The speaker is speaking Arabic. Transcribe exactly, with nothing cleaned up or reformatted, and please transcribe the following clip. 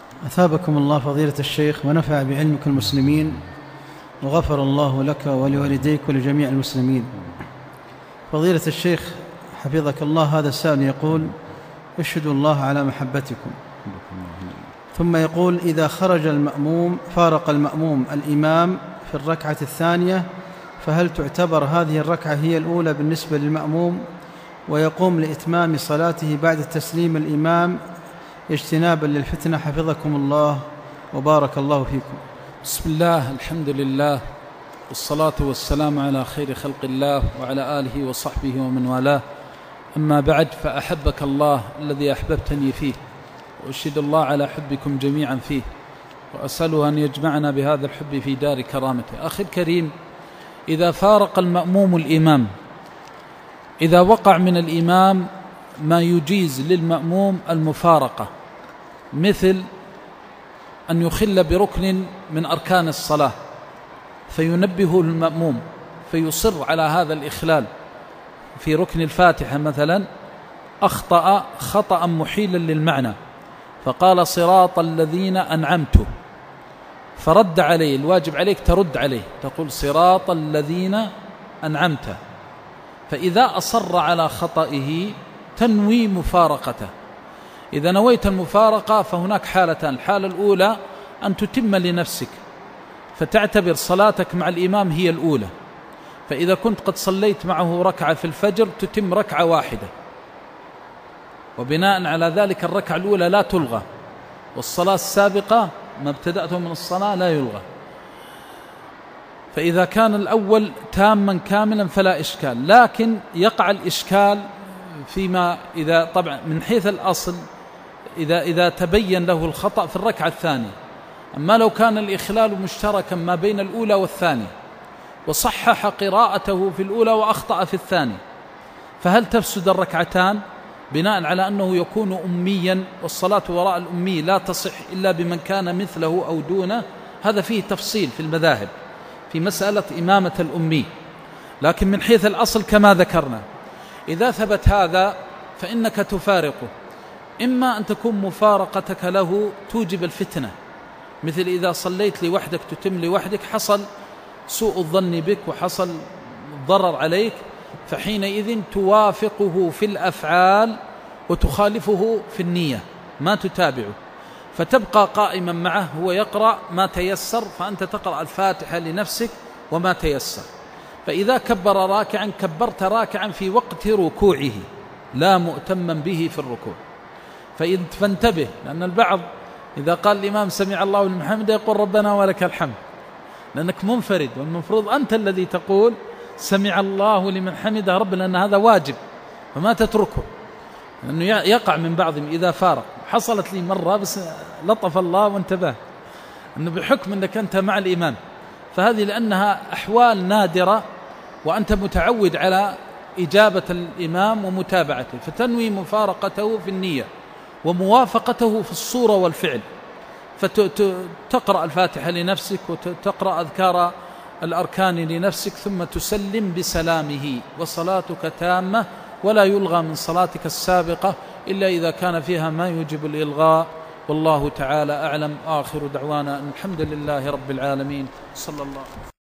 أثابكم الله فضيلة الشيخ ونفع بعلمك المسلمين، وغفر الله لك ولوالديك ولجميع المسلمين. فضيلة الشيخ حفظك الله، هذا السائل يقول: اشهدوا الله على محبتكم. ثم يقول: إذا خرج المأموم فارق المأموم الإمام في الركعة الثانية، فهل تعتبر هذه الركعة هي الأولى بالنسبة للمأموم ويقوم لإتمام صلاته بعد تسليم الإمام اجتنابا للفتنة؟ حفظكم الله وبارك الله فيكم. بسم الله، الحمد لله، والصلاة والسلام على خير خلق الله وعلى آله وصحبه ومن والاه. أما بعد، فأحبك الله الذي أحببتني فيه، وأشهد الله على حبكم جميعا فيه، وأسأله أن يجمعنا بهذا الحب في دار كرامته. أخي الكريم، إذا فارق المأموم الإمام، إذا وقع من الإمام ما يجيز للمأموم المفارقة، مثل أن يخل بركن من أركان الصلاة فينبه المأموم فيصر على هذا الإخلال، في ركن الفاتحة مثلا أخطأ خطأ محيلا للمعنى فقال صراط الذين أنعمت، فرد عليه، الواجب عليك ترد عليه، تقول صراط الذين أنعمت. فإذا أصر على خطئه تنوي مفارقته. إذا نويت المفارقة فهناك حالتان: الحالة الأولى أن تتم لنفسك فتعتبر صلاتك مع الإمام هي الأولى، فإذا كنت قد صليت معه ركعة في الفجر تتم ركعة واحدة، وبناء على ذلك الركعة الأولى لا تلغى، والصلاة السابقة ما ابتدأته من الصلاة لا يلغى. فإذا كان الأول تاما كاملا فلا إشكال، لكن يقع الإشكال فيما إذا طبعا من حيث الأصل إذا, إذا تبين له الخطأ في الركعة الثانية. أما لو كان الإخلال مشتركا ما بين الأولى والثانية وصحح قراءته في الأولى وأخطأ في الثانية، فهل تفسد الركعتان بناء على أنه يكون أميا، والصلاة وراء الأمي لا تصح إلا بمن كان مثله أو دونه؟ هذا فيه تفصيل في المذاهب في مسألة إمامة الأمي، لكن من حيث الأصل كما ذكرنا إذا ثبت هذا فإنك تفارقه، إما أن تكون مفارقتك له توجب الفتنة، مثل إذا صليت لوحدك تتم لوحدك حصل سوء الظن بك وحصل ضرر عليك، فحينئذ توافقه في الأفعال وتخالفه في النية، ما تتابعه، فتبقى قائما معه، هو يقرأ ما تيسر فأنت تقرأ الفاتحة لنفسك وما تيسر. فإذا كبر راكعا كبرت راكعا في وقت ركوعه لا مؤتما به في الركوع. فانتبه، لأن البعض إذا قال الإمام سمع الله لمن حمده يقول ربنا ولك الحمد، لأنك منفرد، والمفروض أنت الذي تقول سمع الله لمن حمده رب، لأن هذا واجب فما تتركه، لأنه يقع من بعضهم إذا فارق. حصلت لي مرة بس لطف الله وانتبه، أنه بحكم أنك أنت مع الإمام، فهذه لأنها أحوال نادرة وأنت متعود على إجابة الإمام ومتابعته، فتنوي مفارقته في النية وموافقته في الصورة والفعل، فتقرأ الفاتحة لنفسك وتقرأ أذكار الأركان لنفسك ثم تسلم بسلامه، وصلاتك تامة ولا يلغى من صلاتك السابقة إلا إذا كان فيها ما يوجب الإلغاء. والله تعالى أعلم. آخر دعوانا الحمد لله رب العالمين، صلى الله عليه وسلم.